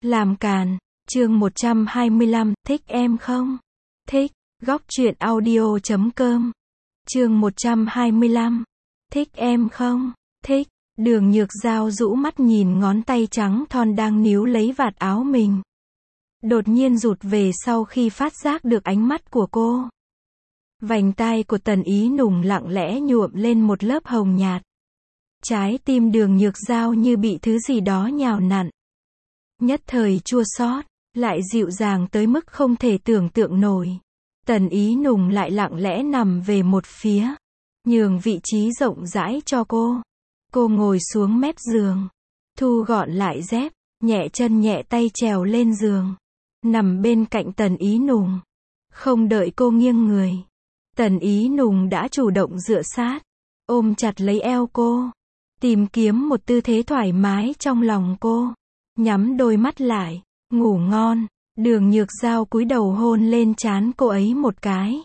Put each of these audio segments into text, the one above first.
Làm càn, chương 125, thích em không? Thích, góc truyện audio.com. Chương 125, thích em không? Thích, Đường Nhược Giao rũ mắt nhìn ngón tay trắng thon đang níu lấy vạt áo mình. Đột nhiên rụt về sau khi phát giác được ánh mắt của cô. Vành tai của Tần Ý Nùng lặng lẽ nhuộm lên một lớp hồng nhạt. Trái tim Đường Nhược Giao như bị thứ gì đó nhào nặn. Nhất thời chua xót, lại dịu dàng tới mức không thể tưởng tượng nổi. Tần Ý Nùng lại lặng lẽ nằm về một phía, nhường vị trí rộng rãi cho cô. Cô ngồi xuống mép giường, thu gọn lại dép, nhẹ chân nhẹ tay trèo lên giường, nằm bên cạnh Tần Ý Nùng. Không đợi cô nghiêng người, Tần Ý Nùng đã chủ động dựa sát, ôm chặt lấy eo cô, tìm kiếm một tư thế thoải mái trong lòng cô. Nhắm đôi mắt lại, ngủ ngon. Đường Nhược Giao cúi đầu hôn lên trán cô ấy một cái.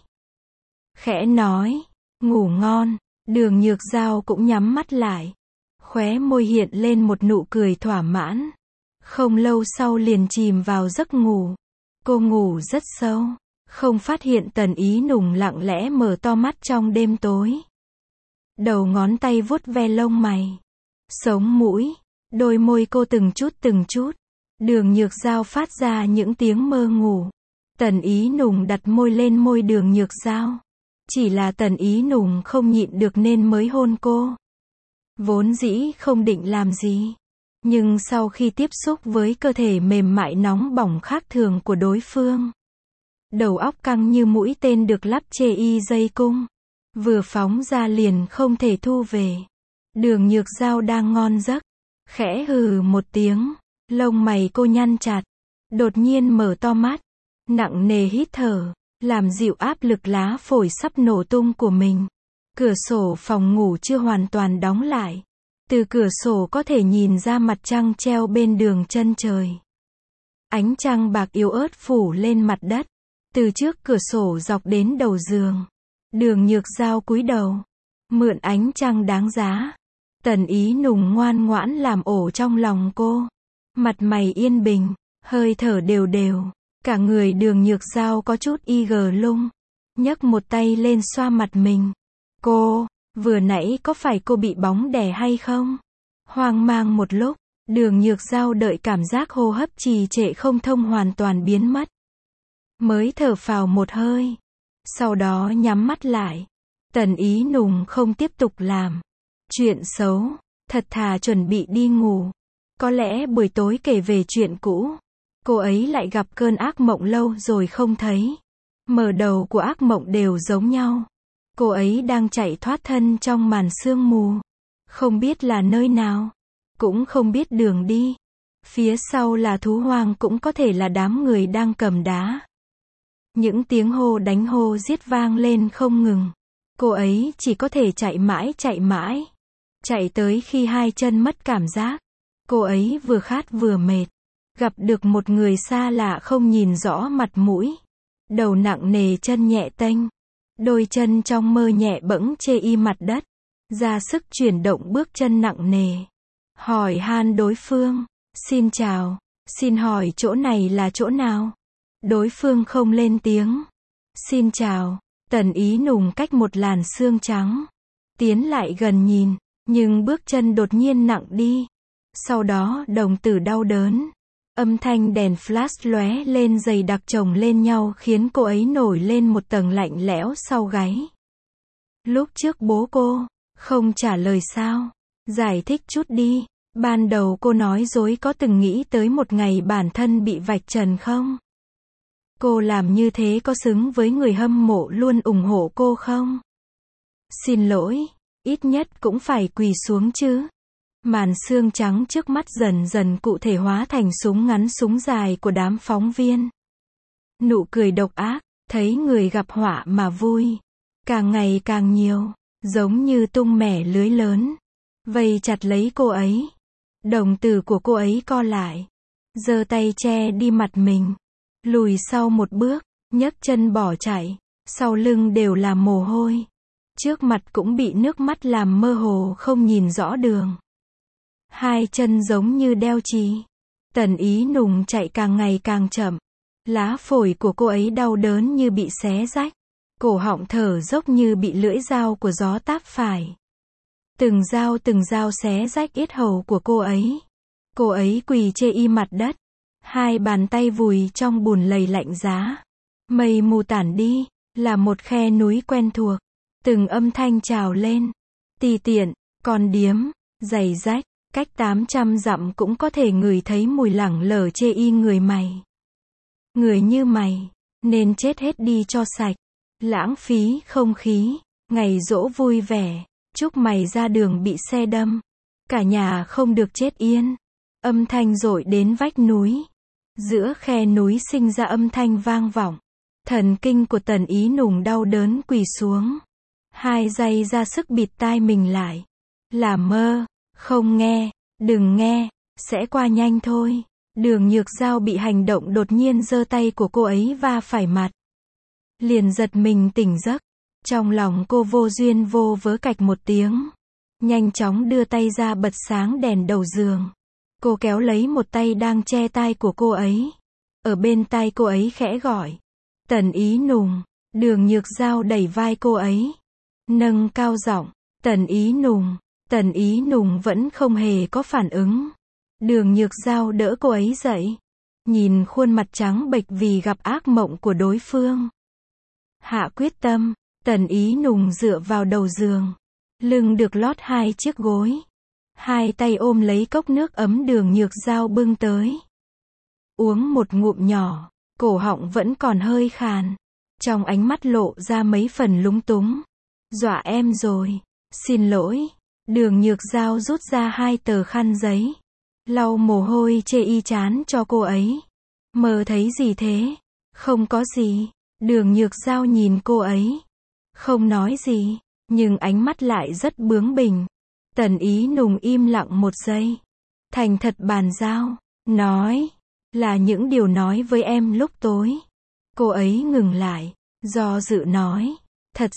Khẽ nói, ngủ ngon. Đường Nhược Giao cũng nhắm mắt lại. Khóe môi hiện lên một nụ cười thỏa mãn. Không lâu sau liền chìm vào giấc ngủ. Cô ngủ rất sâu, không phát hiện Tần Ý Nùng lặng lẽ mở to mắt trong đêm tối. Đầu ngón tay vuốt ve lông mày, sống mũi, đôi môi cô từng chút. Đường Nhược Giao phát ra những tiếng mơ ngủ. Tần Ý Nùng đặt môi lên môi Đường Nhược Giao. Chỉ là Tần Ý Nùng không nhịn được nên mới hôn cô. Vốn dĩ không định làm gì. Nhưng sau khi tiếp xúc với cơ thể mềm mại nóng bỏng khác thường của đối phương, đầu óc căng như mũi tên được lắp chê y dây cung. Vừa phóng ra liền không thể thu về. Đường Nhược Giao đang ngon giấc, khẽ hừ một tiếng. Lông mày cô nhăn chặt, đột nhiên mở to mắt, nặng nề hít thở, làm dịu áp lực lá phổi sắp nổ tung của mình. Cửa sổ phòng ngủ chưa hoàn toàn đóng lại. Từ cửa sổ có thể nhìn ra mặt trăng treo bên đường chân trời. Ánh trăng bạc yếu ớt phủ lên mặt đất, từ trước cửa sổ dọc đến đầu giường. Đường Nhược Giao cúi đầu, mượn ánh trăng đáng giá. Tần Ý Nùng ngoan ngoãn làm ổ trong lòng cô. Mặt mày yên bình, hơi thở đều đều, cả người Đường Nhược Giao có chút lung, nhấc một tay lên xoa mặt mình. Cô, vừa nãy có phải cô bị bóng đè hay không? Hoang mang một lúc, Đường Nhược Giao đợi cảm giác hô hấp trì trệ không thông hoàn toàn biến mất, mới thở phào một hơi, sau đó nhắm mắt lại. Tần Ý Nùng không tiếp tục làm chuyện xấu, thật thà chuẩn bị đi ngủ. Có lẽ buổi tối kể về chuyện cũ, cô ấy lại gặp cơn ác mộng lâu rồi không thấy. Mở đầu của ác mộng đều giống nhau. Cô ấy đang chạy thoát thân trong màn sương mù. Không biết là nơi nào, cũng không biết đường đi. Phía sau là thú hoang, cũng có thể là đám người đang cầm đá. Những tiếng hô đánh hô giết vang lên không ngừng. Cô ấy chỉ có thể chạy mãi. Chạy tới khi hai chân mất cảm giác. Cô ấy vừa khát vừa mệt, gặp được một người xa lạ không nhìn rõ mặt mũi, đầu nặng nề chân nhẹ tênh, đôi chân trong mơ nhẹ bẫng chê y mặt đất, ra sức chuyển động bước chân nặng nề, hỏi han đối phương, xin chào, xin hỏi chỗ này là chỗ nào? Đối phương không lên tiếng. Xin chào. Tần Ý Nùng cách một làn sương trắng, tiến lại gần nhìn, nhưng bước chân đột nhiên nặng đi. Sau đó đồng tử đau đớn, âm thanh đèn flash lóe lên dày đặc chồng lên nhau khiến cô ấy nổi lên một tầng lạnh lẽo sau gáy. Lúc trước bố cô không trả lời sao? Giải thích chút đi. Ban đầu cô nói dối có từng nghĩ tới một ngày bản thân bị vạch trần không? Cô làm như thế có xứng với người hâm mộ luôn ủng hộ cô không? Xin lỗi, ít nhất cũng phải quỳ xuống chứ. Màn sương trắng trước mắt dần dần cụ thể hóa thành súng ngắn súng dài của đám phóng viên. Nụ cười độc ác, thấy người gặp họa mà vui. Càng ngày càng nhiều, giống như tung mẻ lưới lớn, vây chặt lấy cô ấy. Đồng tử của cô ấy co lại, giơ tay che đi mặt mình, lùi sau một bước, nhấc chân bỏ chạy, sau lưng đều là mồ hôi. Trước mặt cũng bị nước mắt làm mơ hồ không nhìn rõ đường. Hai chân giống như đeo chì. Tần Ý Nùng chạy càng ngày càng chậm. Lá phổi của cô ấy đau đớn như bị xé rách. Cổ họng thở dốc như bị lưỡi dao của gió táp phải. Từng dao xé rách yết hầu của cô ấy. Cô ấy quỳ chê y mặt đất. Hai bàn tay vùi trong bùn lầy lạnh giá. Mây mù tản đi, là một khe núi quen thuộc. Từng âm thanh trào lên. Tì tiện, con điếm, giày rách, cách 800 dặm cũng có thể ngửi thấy mùi lẳng lờ chê y người mày. Người như mày, nên chết hết đi cho sạch. Lãng phí không khí, ngày giỗ vui vẻ, chúc mày ra đường bị xe đâm. Cả nhà không được chết yên. Âm thanh dội đến vách núi. Giữa khe núi sinh ra âm thanh vang vọng. Thần kinh của Tần Ý Nùng đau đớn quỳ xuống. Hai giây ra sức bịt tai mình lại. Là mơ, không nghe, đừng nghe, sẽ qua nhanh thôi. Đường Nhược Giao bị hành động đột nhiên giơ tay của cô ấy va phải mặt. Liền giật mình tỉnh giấc. Trong lòng cô vô duyên vô vớ cạch một tiếng. Nhanh chóng đưa tay ra bật sáng đèn đầu giường. Cô kéo lấy một tay đang che tai của cô ấy. Ở bên tai cô ấy khẽ gọi. Tần Ý Nùng. Đường Nhược Giao đẩy vai cô ấy. Nâng cao giọng. Tần Ý Nùng. Tần Ý Nùng vẫn không hề có phản ứng. Đường Nhược Giao đỡ cô ấy dậy. Nhìn khuôn mặt trắng bệch vì gặp ác mộng của đối phương. Hạ quyết tâm. Tần Ý Nùng dựa vào đầu giường. Lưng được lót hai chiếc gối. Hai tay ôm lấy cốc nước ấm Đường Nhược Giao bưng tới. Uống một ngụm nhỏ, cổ họng vẫn còn hơi khàn. Trong ánh mắt lộ ra mấy phần lúng túng. Dọa em rồi. Xin lỗi. Đường Nhược Giao rút ra hai tờ khăn giấy. Lau mồ hôi chê y chán cho cô ấy. Mơ thấy gì thế? Không có gì. Đường Nhược Giao nhìn cô ấy. Không nói gì, nhưng ánh mắt lại rất bướng bỉnh. Tần Ý Nùng im lặng một giây. Thành thật bàn giao. Nói. Là những điều nói với em lúc tối. Cô ấy ngừng lại. Do dự nói. Thật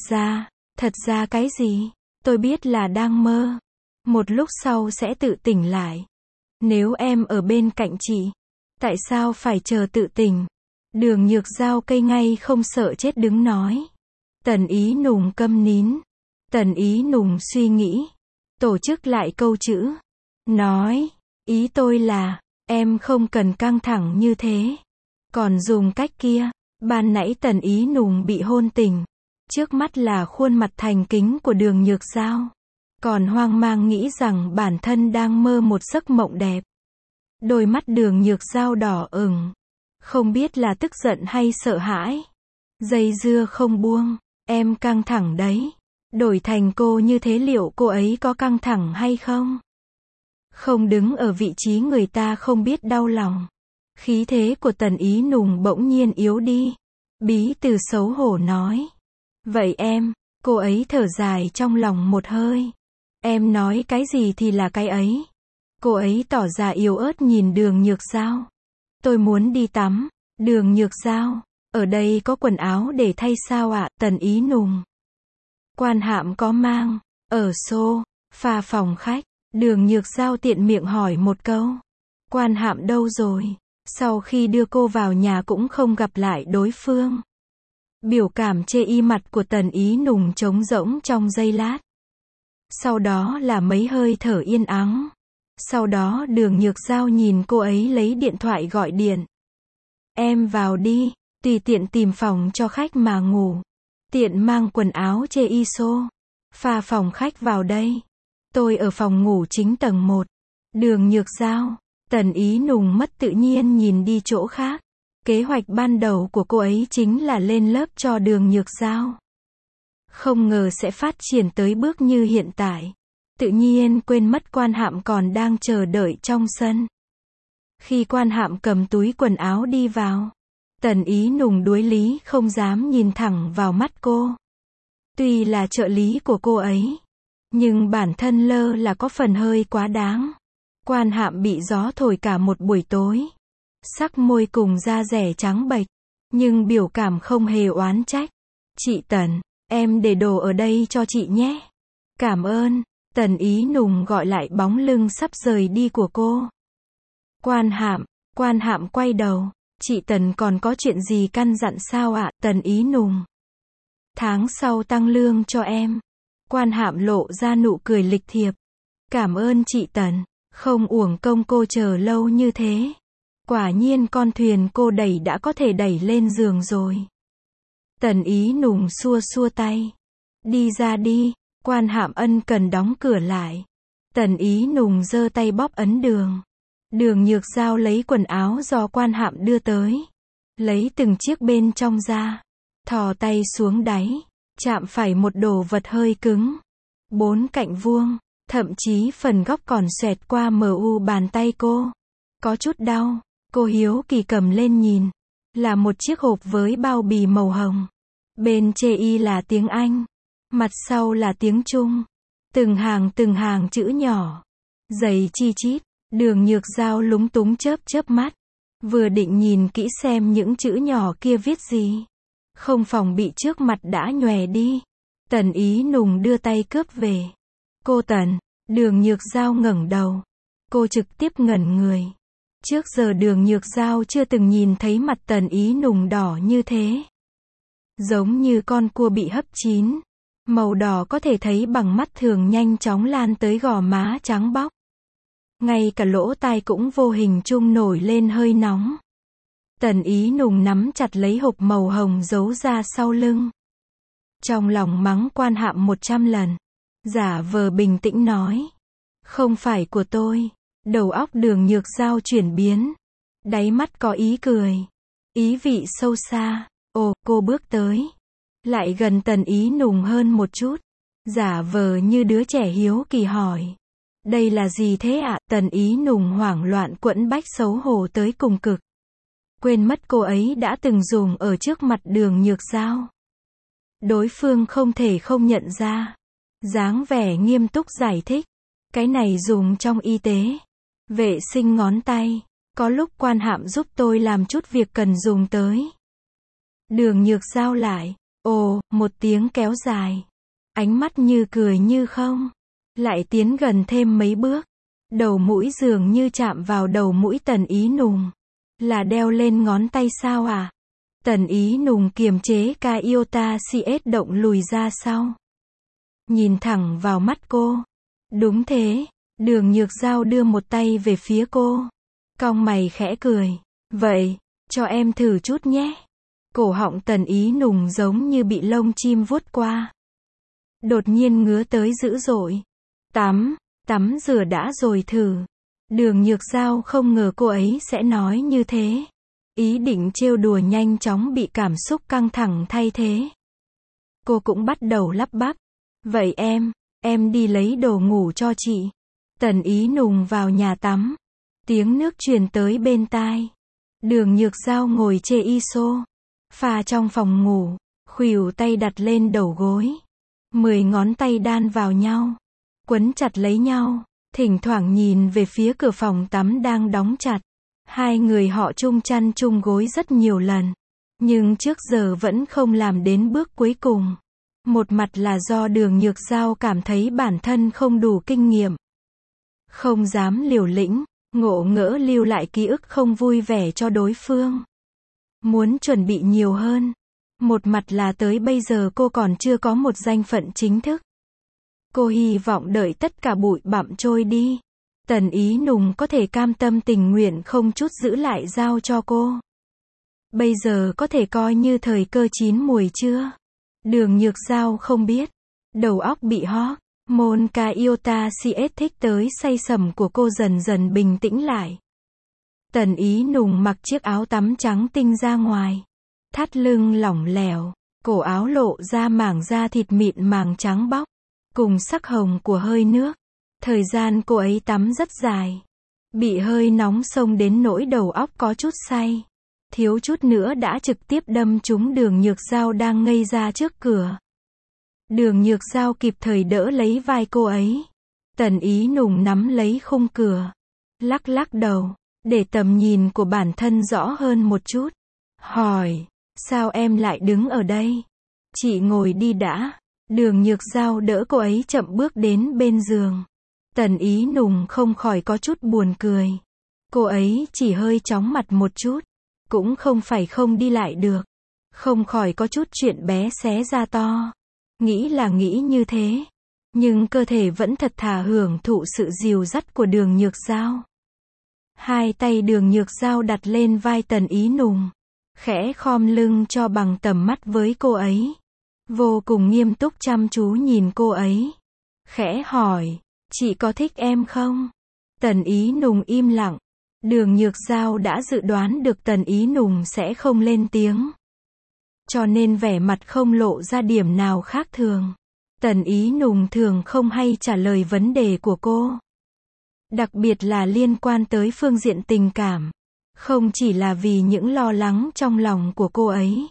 ra cái gì? Tôi biết là đang mơ. Một lúc sau sẽ tự tỉnh lại. Nếu em ở bên cạnh chị, tại sao phải chờ tự tỉnh? Đường Nhược Giao cây ngay không sợ chết đứng nói. Tần Ý Nùng câm nín. Tần Ý Nùng suy nghĩ. Tổ chức lại câu chữ. Nói. Ý tôi là, em không cần căng thẳng như thế. Còn dùng cách kia. Ban nãy Tần Ý Nùng bị hôn tỉnh. Trước mắt là khuôn mặt thành kính của Đường Nhược Giao. Còn hoang mang nghĩ rằng bản thân đang mơ một giấc mộng đẹp. Đôi mắt Đường Nhược Giao đỏ ửng. Không biết là tức giận hay sợ hãi. Dây dưa không buông. Em căng thẳng đấy. Đổi thành cô như thế liệu cô ấy có căng thẳng hay không? Không đứng ở vị trí người ta không biết đau lòng. Khí thế của Tần Ý Nùng bỗng nhiên yếu đi. Bí Từ xấu hổ nói. Vậy em, cô ấy thở dài trong lòng một hơi. Em nói cái gì thì là cái ấy. Cô ấy tỏ ra yếu ớt nhìn Đường Nhược Giao. Tôi muốn đi tắm. Đường Nhược Giao. Ở đây có quần áo để thay sao ạ? Tần Ý Nùng. Quan Hạm có mang. Ở sofa phòng khách. Đường Nhược Giao tiện miệng hỏi một câu. Quan Hạm đâu rồi? Sau khi đưa cô vào nhà cũng không gặp lại đối phương. Biểu cảm chê y mặt của Tần Ý Nùng trống rỗng trong giây lát. Sau đó là mấy hơi thở yên ắng. Sau đó Đường Nhược Giao nhìn cô ấy lấy điện thoại gọi điện. Em vào đi, tùy tiện tìm phòng cho khách mà ngủ. Tiện mang quần áo chê y pha phòng khách vào đây. Tôi ở phòng ngủ chính tầng 1. Đường Nhược Giao. Tần Ý Nùng mất tự nhiên nhìn đi chỗ khác. Kế hoạch ban đầu của cô ấy chính là lên lớp cho Đường Nhược Giao. Không ngờ sẽ phát triển tới bước như hiện tại. Tự nhiên quên mất Quan Hạm còn đang chờ đợi trong sân. Khi Quan Hạm cầm túi quần áo đi vào, Tần Ý Nùng đuối lý không dám nhìn thẳng vào mắt cô. Tuy là trợ lý của cô ấy, nhưng bản thân lơ là có phần hơi quá đáng. Quan Hạm bị gió thổi cả một buổi tối. Sắc môi cùng da rẻ trắng bệch, nhưng biểu cảm không hề oán trách. Chị Tần, em để đồ ở đây cho chị nhé. Cảm ơn. Tần Ý Nùng gọi lại bóng lưng sắp rời đi của cô. Quan Hạm quay đầu. Chị Tần còn có chuyện gì căn dặn sao ạ? Tần Ý Nùng. Tháng sau tăng lương cho em. Quan Hạm lộ ra nụ cười lịch thiệp. Cảm ơn chị Tần. Không uổng công cô chờ lâu như thế. Quả nhiên con thuyền cô đẩy đã có thể đẩy lên giường rồi. Tần Ý Nùng xua xua tay. Đi ra đi. Quan Hạm ân cần đóng cửa lại. Tần Ý Nùng giơ tay bóp ấn đường. Đường Nhược Giao lấy quần áo do Quan Hạm đưa tới. Lấy từng chiếc bên trong ra. Thò tay xuống đáy. Chạm phải một đồ vật hơi cứng. 4 cạnh vuông. Thậm chí phần góc còn xoẹt qua mu bàn tay cô. Có chút đau. Cô hiếu kỳ cầm lên nhìn. Là một chiếc hộp với bao bì màu hồng. Bên chê y là tiếng Anh. Mặt sau là tiếng Trung. Từng hàng chữ nhỏ. Dày chi chít. Đường Nhược Giao lúng túng chớp chớp mắt. Vừa định nhìn kỹ xem những chữ nhỏ kia viết gì. Không phòng bị trước mặt đã nhòe đi. Tần Ý Nùng đưa tay cướp về. Cô Tần. Đường Nhược Giao ngẩng đầu. Cô trực tiếp ngẩn người. Trước giờ Đường Nhược Giao chưa từng nhìn thấy mặt Tần Ý Nùng đỏ như thế. Giống như con cua bị hấp chín. Màu đỏ có thể thấy bằng mắt thường nhanh chóng lan tới gò má trắng bóc. Ngay cả lỗ tai cũng vô hình chung nổi lên hơi nóng. Tần Ý Nùng nắm chặt lấy hộp màu hồng giấu ra sau lưng. Trong lòng mắng Quan Hạm 100 lần. Giả vờ bình tĩnh nói. Không phải của tôi. Đầu óc Đường Nhược Giao chuyển biến. Đáy mắt có ý cười. Ý vị sâu xa. Ồ, cô bước tới. Lại gần Tần Ý Nùng hơn một chút. Giả vờ như đứa trẻ hiếu kỳ hỏi. Đây là gì thế ạ? Tần Ý Nùng hoảng loạn quẫn bách xấu hổ tới cùng cực. Quên mất cô ấy đã từng dùng ở trước mặt Đường Nhược Giao. Đối phương không thể không nhận ra. Dáng vẻ nghiêm túc giải thích. Cái này dùng trong y tế. Vệ sinh ngón tay. Có lúc Quan Hạm giúp tôi làm chút việc cần dùng tới. Đường Nhược Giao lại. Ồ, một tiếng kéo dài. Ánh mắt như cười như không. Lại tiến gần thêm mấy bước. Đầu mũi dường như chạm vào đầu mũi Tần Ý Nùng. Là đeo lên ngón tay sao à? Tần Ý Nùng kiềm chế ca iota CS động lùi ra sau. Nhìn thẳng vào mắt cô. Đúng thế. Đường Nhược Giao đưa một tay về phía cô. Cong mày khẽ cười. Vậy, cho em thử chút nhé. Cổ họng Tần Ý Nùng giống như bị lông chim vuốt qua. Đột nhiên ngứa tới dữ dội. Tắm rửa đã rồi thử. Đường Nhược Giao không ngờ cô ấy sẽ nói như thế. Ý định trêu đùa nhanh chóng bị cảm xúc căng thẳng thay thế. Cô cũng bắt đầu lắp bắp. Vậy em đi lấy đồ ngủ cho chị. Tần Ý Nùng vào nhà tắm. Tiếng nước truyền tới bên tai. Đường Nhược Giao ngồi chê y xô. Pha trong phòng ngủ. Khuỷu tay đặt lên đầu gối. 10 ngón tay đan vào nhau. Quấn chặt lấy nhau. Thỉnh thoảng nhìn về phía cửa phòng tắm đang đóng chặt. Hai người họ chung chăn chung gối rất nhiều lần. Nhưng trước giờ vẫn không làm đến bước cuối cùng. Một mặt là do Đường Nhược Giao cảm thấy bản thân không đủ kinh nghiệm. Không dám liều lĩnh, ngộ ngỡ lưu lại ký ức không vui vẻ cho đối phương. Muốn chuẩn bị nhiều hơn. Một mặt là tới bây giờ cô còn chưa có một danh phận chính thức. Cô hy vọng đợi tất cả bụi bặm trôi đi. Tần Ý Nùng có thể cam tâm tình nguyện không chút giữ lại giao cho cô. Bây giờ có thể coi như thời cơ chín mùi chưa? Đường Nhược Giao không biết. Đầu óc bị hót. Môn ca iota CS thích tới say sầm của cô dần dần bình tĩnh lại. Tần Ý Nùng mặc chiếc áo tắm trắng tinh ra ngoài. Thắt lưng lỏng lẻo. Cổ áo lộ ra mảng da thịt mịn màng trắng bóc. Cùng sắc hồng của hơi nước. Thời gian cô ấy tắm rất dài. Bị hơi nóng xông đến nỗi đầu óc có chút say. Thiếu chút nữa đã trực tiếp đâm trúng Đường Nhược Giao đang ngây ra trước cửa. Đường Nhược Giao kịp thời đỡ lấy vai cô ấy. Tần Ý Nùng nắm lấy khung cửa. Lắc lắc đầu. Để tầm nhìn của bản thân rõ hơn một chút. Hỏi. Sao em lại đứng ở đây? Chị ngồi đi đã. Đường Nhược Giao đỡ cô ấy chậm bước đến bên giường. Tần Ý Nùng không khỏi có chút buồn cười. Cô ấy chỉ hơi chóng mặt một chút. Cũng không phải không đi lại được. Không khỏi có chút chuyện bé xé ra to. Nghĩ là nghĩ như thế. Nhưng cơ thể vẫn thật thà hưởng thụ sự dìu dắt của Đường Nhược Giao. Hai tay Đường Nhược Giao đặt lên vai Tần Ý Nùng. Khẽ khom lưng cho bằng tầm mắt với cô ấy. Vô cùng nghiêm túc chăm chú nhìn cô ấy. Khẽ hỏi, chị có thích em không? Tần Ý Nùng im lặng. Đường Nhược Giao đã dự đoán được Tần Ý Nùng sẽ không lên tiếng. Cho nên vẻ mặt không lộ ra điểm nào khác thường. Tần Ý Nùng thường không hay trả lời vấn đề của cô. Đặc biệt là liên quan tới phương diện tình cảm. Không chỉ là vì những lo lắng trong lòng của cô ấy.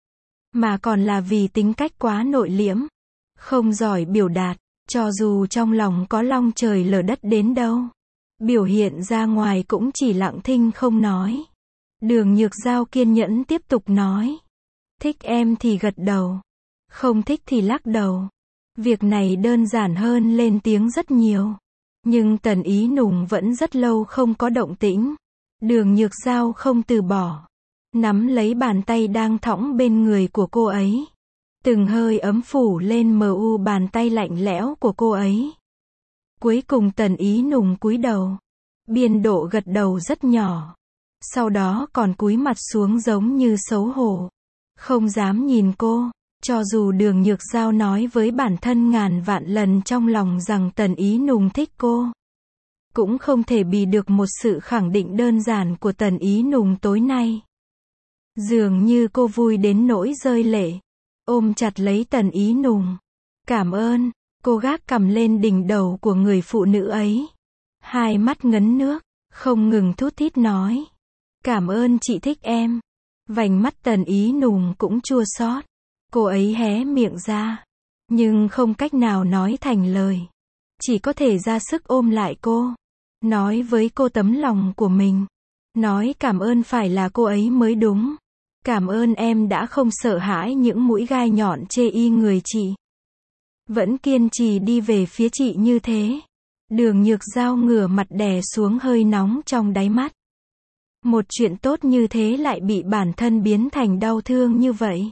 Mà còn là vì tính cách quá nội liễm. Không giỏi biểu đạt. Cho dù trong lòng có long trời lở đất đến đâu. Biểu hiện ra ngoài cũng chỉ lặng thinh không nói. Đường Nhược Giao kiên nhẫn tiếp tục nói. Thích em thì gật đầu. Không thích thì lắc đầu. Việc này đơn giản hơn lên tiếng rất nhiều. Nhưng Tần Ý Nùng vẫn rất lâu không có động tĩnh. Đường Nhược Giao không từ bỏ. Nắm lấy bàn tay đang thõng bên người của cô ấy. Từng hơi ấm phủ lên mu bàn tay lạnh lẽo của cô ấy. Cuối cùng Tần Ý Nùng cúi đầu. Biên độ gật đầu rất nhỏ. Sau đó còn cúi mặt xuống giống như xấu hổ. Không dám nhìn cô. Cho dù Đường Nhược Giao nói với bản thân ngàn vạn lần trong lòng rằng Tần Ý Nùng thích cô. Cũng không thể bì được một sự khẳng định đơn giản của Tần Ý Nùng tối nay. Dường như cô vui đến nỗi rơi lệ. Ôm chặt lấy Tần Ý Nùng. Cảm ơn. Cô gác cằm lên đỉnh đầu của người phụ nữ ấy. Hai mắt ngấn nước. Không ngừng thút thít nói. Cảm ơn chị thích em. Vành mắt Tần Ý Nùng cũng chua xót. Cô ấy hé miệng ra. Nhưng không cách nào nói thành lời. Chỉ có thể ra sức ôm lại cô. Nói với cô tấm lòng của mình. Nói cảm ơn phải là cô ấy mới đúng. Cảm ơn em đã không sợ hãi những mũi gai nhọn chê y người chị. Vẫn kiên trì đi về phía chị như thế. Đường Nhược Giao ngửa mặt đè xuống hơi nóng trong đáy mắt. Một chuyện tốt như thế lại bị bản thân biến thành đau thương như vậy.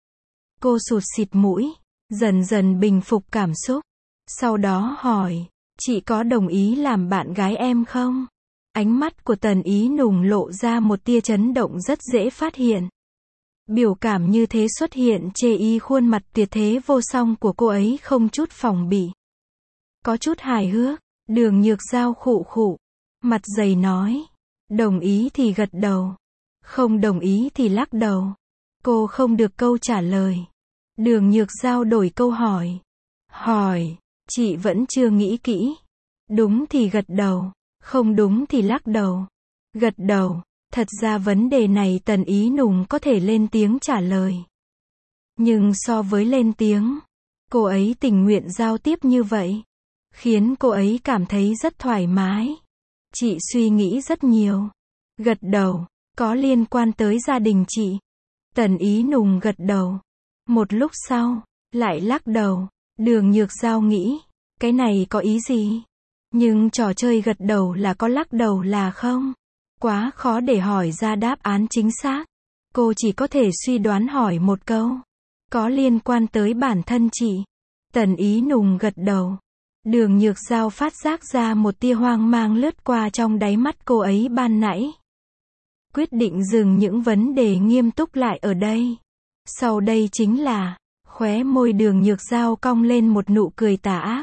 Cô sụt sịt mũi, dần dần bình phục cảm xúc. Sau đó hỏi, chị có đồng ý làm bạn gái em không? Ánh mắt của Tần Ý Nùng lộ ra một tia chấn động rất dễ phát hiện. Biểu cảm như thế xuất hiện chê y khuôn mặt tuyệt thế vô song của cô ấy không chút phòng bị. Có chút hài hước, Đường Nhược Giao khụ khụ, mặt dày nói. Đồng ý thì gật đầu. Không đồng ý thì lắc đầu. Cô không được câu trả lời. Đường Nhược Giao đổi câu hỏi. Hỏi, chị vẫn chưa nghĩ kỹ. Đúng thì gật đầu. Không đúng thì lắc đầu. Gật đầu. Thật ra vấn đề này Tần Ý Nùng có thể lên tiếng trả lời. Nhưng so với lên tiếng, cô ấy tình nguyện giao tiếp như vậy. Khiến cô ấy cảm thấy rất thoải mái. Chị suy nghĩ rất nhiều. Gật đầu. Có liên quan tới gia đình chị. Tần Ý Nùng gật đầu. Một lúc sau, lại lắc đầu. Đường Nhược Giao nghĩ, cái này có ý gì? Nhưng trò chơi gật đầu là có lắc đầu là không? Quá khó để hỏi ra đáp án chính xác. Cô chỉ có thể suy đoán hỏi một câu. Có liên quan tới bản thân chị. Tần Ý Nùng gật đầu. Đường Nhược Giao phát giác ra một tia hoang mang lướt qua trong đáy mắt cô ấy ban nãy. Quyết định dừng những vấn đề nghiêm túc lại ở đây. Sau đây chính là, khóe môi Đường Nhược Giao cong lên một nụ cười tà ác.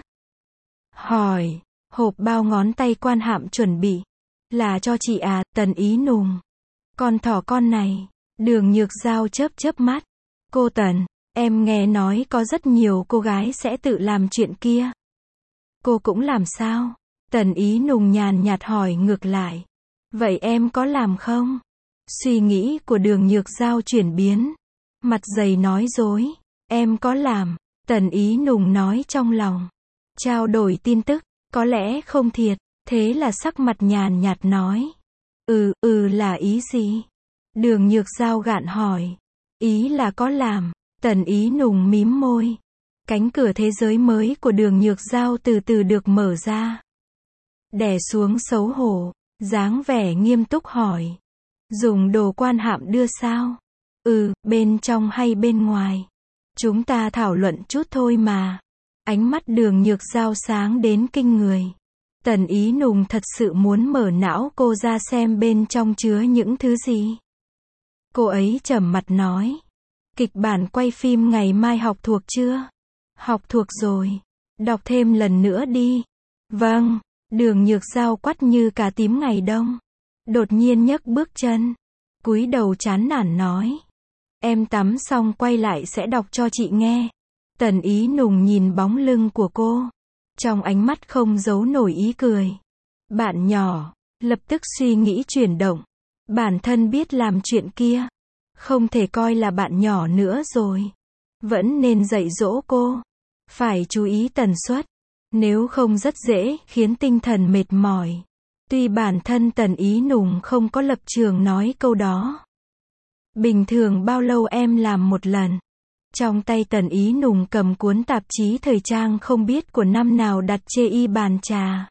Hỏi, hộp bao ngón tay quan hạm chuẩn bị. Là cho chị à, Tần Ý Nùng. Con thỏ con này. Đường Nhược Giao chớp chớp mắt. Cô Tần, em nghe nói có rất nhiều cô gái sẽ tự làm chuyện kia. Cô cũng làm sao? Tần Ý Nùng nhàn nhạt hỏi ngược lại. Vậy em có làm không? Suy nghĩ của Đường Nhược Giao chuyển biến. Mặt dày nói dối. Em có làm. Tần Ý Nùng nói trong lòng. Trao đổi tin tức. Có lẽ không thiệt. Thế là sắc mặt nhàn nhạt nói. Là ý gì? Đường Nhược Giao gạn hỏi. Ý là có làm. Tần Ý Nùng mím môi. Cánh cửa thế giới mới của Đường Nhược Giao từ từ được mở ra. Đè xuống xấu hổ. dáng vẻ nghiêm túc hỏi. Dùng đồ quan hạm đưa sao? Bên trong hay bên ngoài? Chúng ta thảo luận chút thôi mà. Ánh mắt Đường Nhược Giao sáng đến kinh người. Tần Ý Nùng thật sự muốn mở não cô ra xem bên trong chứa những thứ gì. Cô ấy trầm mặt nói. Kịch bản quay phim ngày mai học thuộc chưa? Học thuộc rồi. Đọc thêm lần nữa đi. Vâng. Đường Nhược Giao quắt như cà tím ngày đông. Đột nhiên nhấc bước chân. Cúi đầu chán nản nói. Em tắm xong quay lại sẽ đọc cho chị nghe. Tần Ý Nùng nhìn bóng lưng của cô. Trong ánh mắt không giấu nổi ý cười. Bạn nhỏ. Lập tức suy nghĩ chuyển động. Bản thân biết làm chuyện kia. Không thể coi là bạn nhỏ nữa rồi. Vẫn nên dạy dỗ cô. Phải chú ý tần suất. Nếu không rất dễ khiến tinh thần mệt mỏi. Tuy bản thân Tần Ý Nùng không có lập trường nói câu đó. Bình thường bao lâu em làm một lần? Trong tay Tần Ý Nùng cầm cuốn tạp chí thời trang không biết của năm nào đặt chê y bàn trà.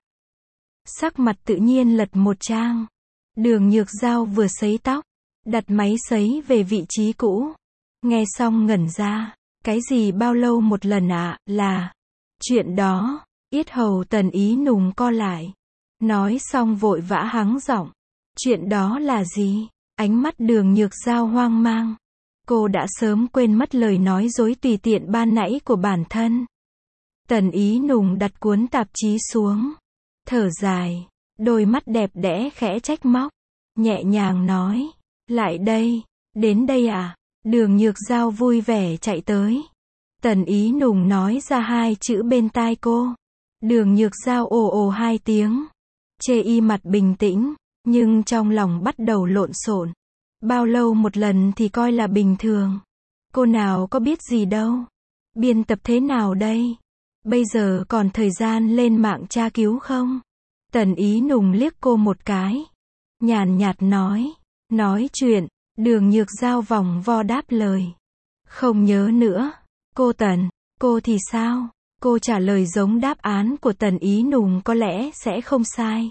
Sắc mặt tự nhiên lật một trang. Đường Nhược Giao vừa sấy tóc. Đặt máy sấy về vị trí cũ. Nghe xong ngẩn ra. Cái gì bao lâu một lần ạ? Là chuyện đó. Yết hầu Tần Ý Nùng co lại. Nói xong vội vã hắng giọng. Chuyện đó là gì? Ánh mắt Đường Nhược Giao hoang mang. Cô đã sớm quên mất lời nói dối tùy tiện ban nãy của bản thân. Tần Ý Nùng đặt cuốn tạp chí xuống. Thở dài. Đôi mắt đẹp đẽ khẽ trách móc. Nhẹ nhàng nói. Lại đây. Đến đây à? Đường Nhược Giao vui vẻ chạy tới. Tần Ý Nùng nói ra hai chữ bên tai cô. Đường Nhược Giao ồ ồ hai tiếng. Chê y mặt bình tĩnh. Nhưng trong lòng bắt đầu lộn xộn. Bao lâu một lần thì coi là bình thường. Cô nào có biết gì đâu. Biên tập thế nào đây? Bây giờ còn thời gian lên mạng tra cứu không? Tần Ý Nùng liếc cô một cái. Nhàn nhạt nói. Nói chuyện. Đường Nhược Giao vòng vo đáp lời. Không nhớ nữa. Cô Tần, cô thì sao? Cô trả lời giống đáp án của Tần Ý Nùng có lẽ sẽ không sai.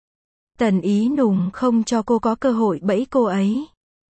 Tần Ý Nùng không cho cô có cơ hội bẫy cô ấy.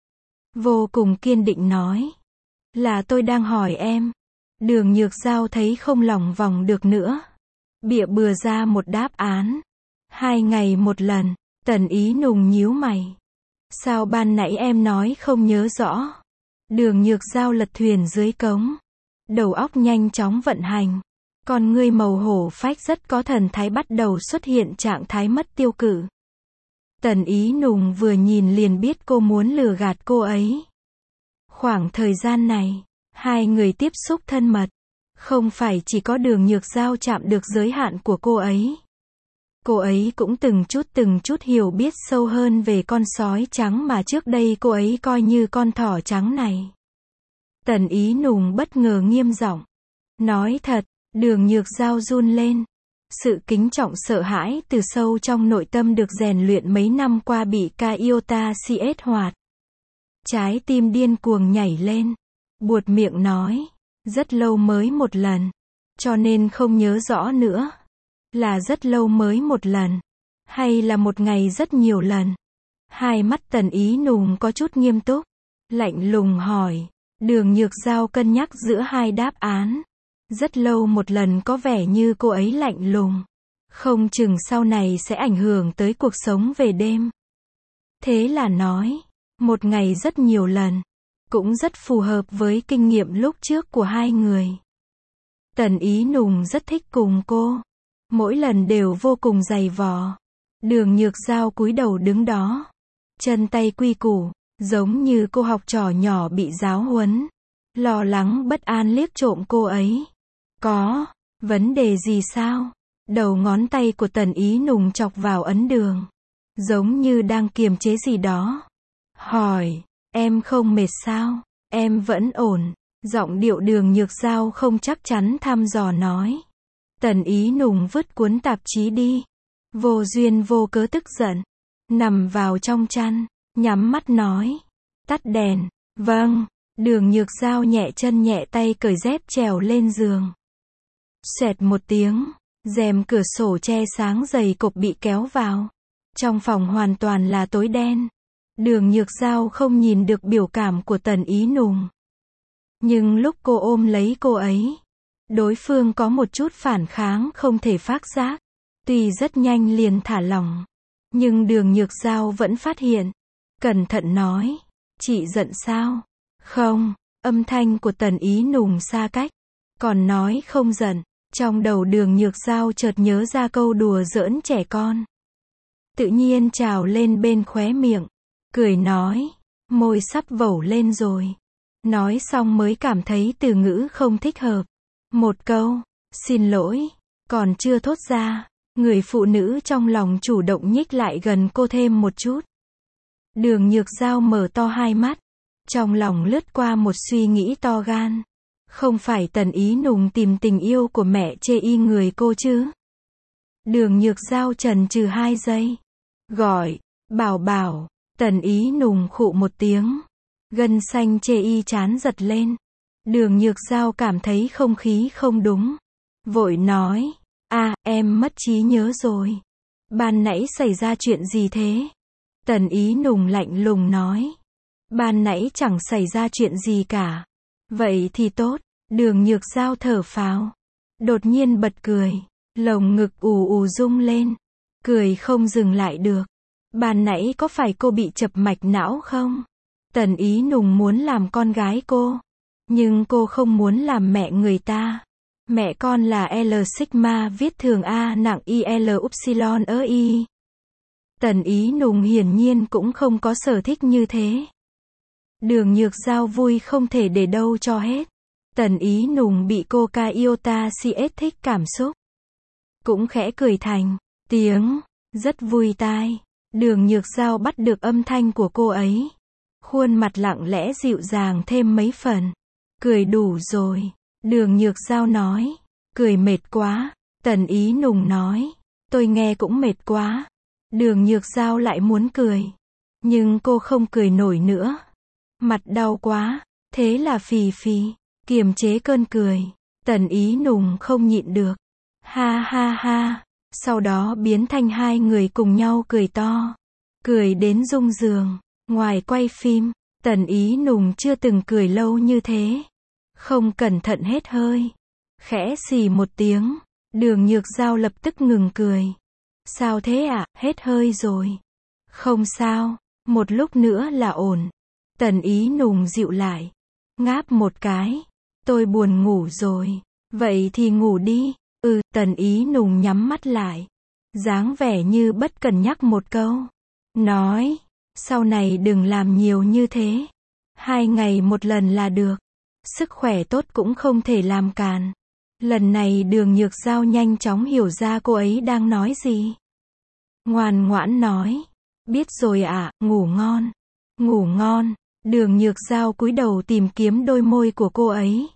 Vô cùng kiên định nói. Là tôi đang hỏi em. Đường Nhược Giao thấy không lòng vòng được nữa. Bịa bừa ra một đáp án. 2 ngày một lần. Tần Ý Nùng nhíu mày. Sao ban nãy em nói không nhớ rõ? Đường Nhược Giao lật thuyền dưới cống. Đầu óc nhanh chóng vận hành. Con ngươi màu hổ phách rất có thần thái bắt đầu xuất hiện trạng thái mất tiêu cự. Tần Ý Nùng vừa nhìn liền biết cô muốn lừa gạt cô ấy. Khoảng thời gian này, hai người tiếp xúc thân mật. Không phải chỉ có Đường Nhược Giao chạm được giới hạn của cô ấy. Cô ấy cũng từng chút hiểu biết sâu hơn về con sói trắng mà trước đây cô ấy coi như con thỏ trắng này. Tần Ý Nùng bất ngờ nghiêm giọng. Nói thật, Đường Nhược Giao run lên. Sự kính trọng sợ hãi từ sâu trong nội tâm được rèn luyện mấy năm qua bị ca iota cs hoạt. Trái tim điên cuồng nhảy lên. Buột miệng nói. Rất lâu mới một lần. Cho nên không nhớ rõ nữa. Là rất lâu mới một lần. Hay là một ngày rất nhiều lần. Hai mắt Tần Ý Nùng có chút nghiêm túc. Lạnh lùng hỏi. Đường Nhược Giao cân nhắc giữa hai đáp án. Rất lâu một lần có vẻ như cô ấy lạnh lùng. Không chừng sau này sẽ ảnh hưởng tới cuộc sống về đêm. Thế là nói. Một ngày rất nhiều lần. Cũng rất phù hợp với kinh nghiệm lúc trước của hai người. Tần Ý Nùng rất thích cùng cô. Mỗi lần đều vô cùng dày vò. Đường Nhược Giao cúi đầu đứng đó. Chân tay quy củ. Giống như cô học trò nhỏ bị giáo huấn. Lo lắng bất an liếc trộm cô ấy. Có vấn đề gì sao? Đầu ngón tay của Tần Ý Nùng chọc vào ấn đường. Giống như đang kiềm chế gì đó. Hỏi, em không mệt sao? Em vẫn ổn. Giọng điệu Đường Nhược Giao không chắc chắn thăm dò nói. Tần Ý Nùng vứt cuốn tạp chí đi. Vô duyên vô cớ tức giận. Nằm vào trong chăn. Nhắm mắt nói. Tắt đèn. Vâng. Đường Nhược Giao nhẹ chân nhẹ tay cởi dép trèo lên giường. Xoẹt một tiếng. Rèm cửa sổ che sáng dày cộp bị kéo vào. Trong phòng hoàn toàn là tối đen. Đường Nhược Giao không nhìn được biểu cảm của Tần Ý Nùng. Nhưng lúc cô ôm lấy cô ấy, đối phương có một chút phản kháng không thể phát giác. Tuy rất nhanh liền thả lỏng, nhưng Đường Nhược Giao vẫn phát hiện. Cẩn thận nói, chị giận sao? Không, âm thanh của Tần Ý Nùng xa cách. Còn nói không giận, trong đầu Đường Nhược Giao chợt nhớ ra câu đùa giỡn trẻ con. Tự nhiên trào lên bên khóe miệng, cười nói, môi sắp vẩu lên rồi. Nói xong mới cảm thấy từ ngữ không thích hợp. Một câu, xin lỗi, còn chưa thốt ra, người phụ nữ trong lòng chủ động nhích lại gần cô thêm một chút. Đường Nhược Giao mở to hai mắt, trong lòng lướt qua một suy nghĩ to gan. Không phải Tần Ý Nùng tìm tình yêu của mẹ chê y người cô chứ? Đường Nhược Giao chần chừ 2 giây. Gọi, bảo bảo, Tần Ý Nùng khụ một tiếng. Gân xanh chê y chán giật lên. Đường Nhược Giao cảm thấy không khí không đúng. Vội nói, em mất trí nhớ rồi. Ban nãy xảy ra chuyện gì thế? Tần Ý Nùng lạnh lùng nói. Ban nãy chẳng xảy ra chuyện gì cả. Vậy thì tốt. Đường Nhược Giao thở phào. Đột nhiên bật cười. Lồng ngực ù ù rung lên. Cười không dừng lại được. Ban nãy có phải cô bị chập mạch não không? Tần Ý Nùng muốn làm con gái cô. Nhưng cô không muốn làm mẹ người ta. Mẹ con là L sigma viết thường A nặng IL upsilon Y. Tần Ý Nùng hiển nhiên cũng không có sở thích như thế. Đường Nhược Giao vui không thể để đâu cho hết. Tần Ý Nùng bị Coca Iota CS thích cảm xúc. Cũng khẽ cười thành tiếng, rất vui tai. Đường Nhược Giao bắt được âm thanh của cô ấy. Khuôn mặt lặng lẽ dịu dàng thêm mấy phần. Cười đủ rồi. Đường Nhược Giao nói. Cười mệt quá. Tần Ý Nùng nói. Tôi nghe cũng mệt quá. Đường Nhược Giao lại muốn cười. Nhưng cô không cười nổi nữa. Mặt đau quá. Thế là phì phì. Kiềm chế cơn cười. Tần Ý Nùng không nhịn được. Ha ha ha. Sau đó biến thành 2 người cùng nhau cười to. Cười đến rung giường. Ngoài quay phim, Tần Ý Nùng chưa từng cười lâu như thế. Không cẩn thận hết hơi. Khẽ xì một tiếng. Đường Nhược Giao lập tức ngừng cười. Sao thế ạ? Hết hơi rồi. Không sao. Một lúc nữa là ổn. Tần Ý Nùng dịu lại. Ngáp một cái. Tôi buồn ngủ rồi. Vậy thì ngủ đi. Tần Ý Nùng nhắm mắt lại. Dáng vẻ như bất cần nhắc một câu. Nói. Sau này đừng làm nhiều như thế. 2 ngày một lần là được. Sức khỏe tốt cũng không thể làm càn. Lần này Đường Nhược Giao nhanh chóng hiểu ra cô ấy đang nói gì. Ngoan ngoãn nói. Biết rồi ạ, ngủ ngon. Ngủ ngon. Đường Nhược Giao cúi đầu tìm kiếm đôi môi của cô ấy.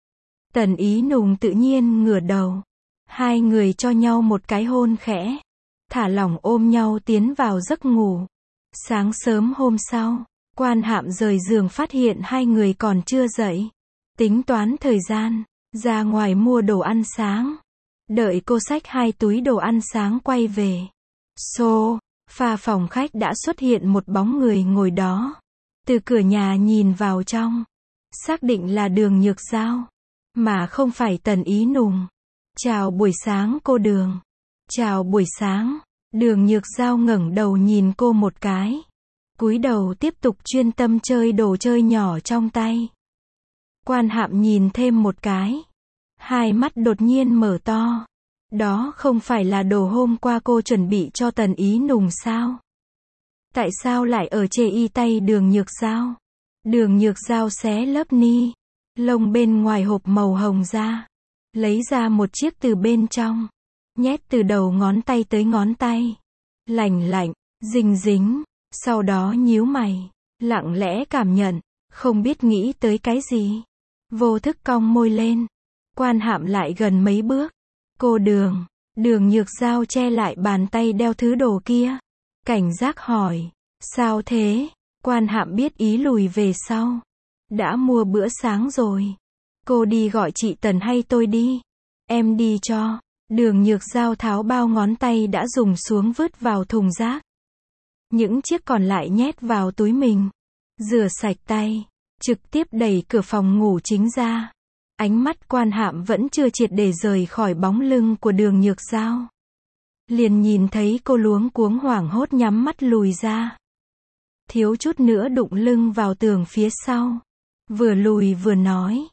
Tần Ý Nùng tự nhiên ngửa đầu. 2 người cho nhau một cái hôn khẽ. Thả lỏng ôm nhau tiến vào giấc ngủ. Sáng sớm hôm sau, Quan Hạm rời giường phát hiện 2 người còn chưa dậy. Tính toán thời gian, ra ngoài mua đồ ăn sáng. Đợi cô xách 2 túi đồ ăn sáng quay về. Pha phòng khách đã xuất hiện một bóng người ngồi đó. Từ cửa nhà nhìn vào trong. Xác định là Đường Nhược Giao. Mà không phải Tần Ý Nùng. Chào buổi sáng cô Đường. Chào buổi sáng. Đường Nhược Giao ngẩng đầu nhìn cô một cái. Cúi đầu tiếp tục chuyên tâm chơi đồ chơi nhỏ trong tay. Quan Hạm nhìn thêm một cái. 2 mắt đột nhiên mở to. Đó không phải là đồ hôm qua cô chuẩn bị cho Tần Ý Nùng sao? Tại sao lại ở chê y tay Đường Nhược Giao? Đường Nhược Giao xé lớp ni lông bên ngoài hộp màu hồng ra. Lấy ra một chiếc từ bên trong. Nhét từ đầu ngón tay tới ngón tay. Lành lạnh, dính dính. Sau đó nhíu mày. Lặng lẽ cảm nhận. Không biết nghĩ tới cái gì. Vô thức cong môi lên. Quan Hạm lại gần mấy bước. Cô Đường. Đường Nhược Giao che lại bàn tay đeo thứ đồ kia. Cảnh giác hỏi. Sao thế? Quan Hạm biết ý lùi về sau. Đã mua bữa sáng rồi. Cô đi gọi chị Tần hay tôi đi? Em đi cho. Đường Nhược Giao tháo bao ngón tay đã dùng xuống vứt vào thùng rác. những chiếc còn lại nhét vào túi mình. Rửa sạch tay, trực tiếp đẩy cửa phòng ngủ chính ra. Ánh mắt Quan Hạm vẫn chưa triệt để rời khỏi bóng lưng của Đường Nhược Giao. Liền nhìn thấy cô luống cuống hoảng hốt nhắm mắt lùi ra. Thiếu chút nữa đụng lưng vào tường phía sau. Vừa lùi vừa nói,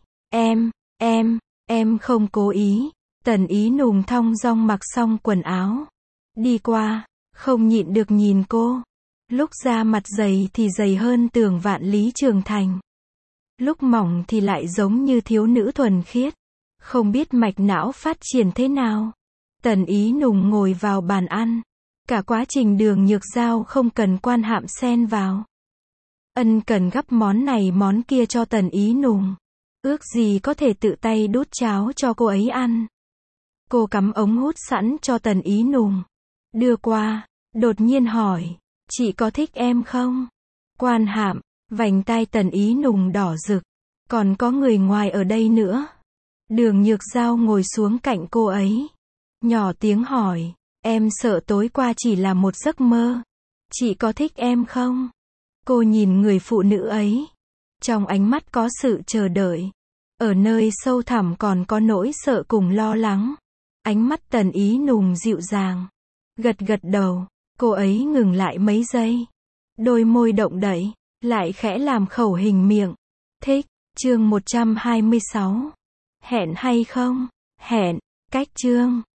em không cố ý. Tần Ý Nùng thong dong mặc xong quần áo. Đi qua, không nhịn được nhìn cô. Lúc da mặt dày thì dày hơn tường Vạn Lý Trường Thành. Lúc mỏng thì lại giống như thiếu nữ thuần khiết. Không biết mạch não phát triển thế nào. Tần Ý Nùng ngồi vào bàn ăn. Cả quá trình Đường Nhược Giao không cần Quan Hạm xen vào. Ân cần gắp món này món kia cho Tần Ý Nùng. Ước gì có thể tự tay đút cháo cho cô ấy ăn. Cô cắm ống hút sẵn cho Tần Ý Nùng. Đưa qua, đột nhiên hỏi, chị có thích em không? Quan Hạm, vành tai Tần Ý Nùng đỏ rực. Còn có người ngoài ở đây nữa. Đường Nhược Giao ngồi xuống cạnh cô ấy. Nhỏ tiếng hỏi, em sợ tối qua chỉ là một giấc mơ. Chị có thích em không? Cô nhìn người phụ nữ ấy. Trong ánh mắt có sự chờ đợi. Ở nơi sâu thẳm còn có nỗi sợ cùng lo lắng. Ánh mắt Tần Ý Nùng dịu dàng. Gật gật đầu, cô ấy ngừng lại mấy giây. Đôi môi động đậy, lại khẽ làm khẩu hình miệng. Thích, chương 126. Hẹn hay không? Hẹn, cách chương.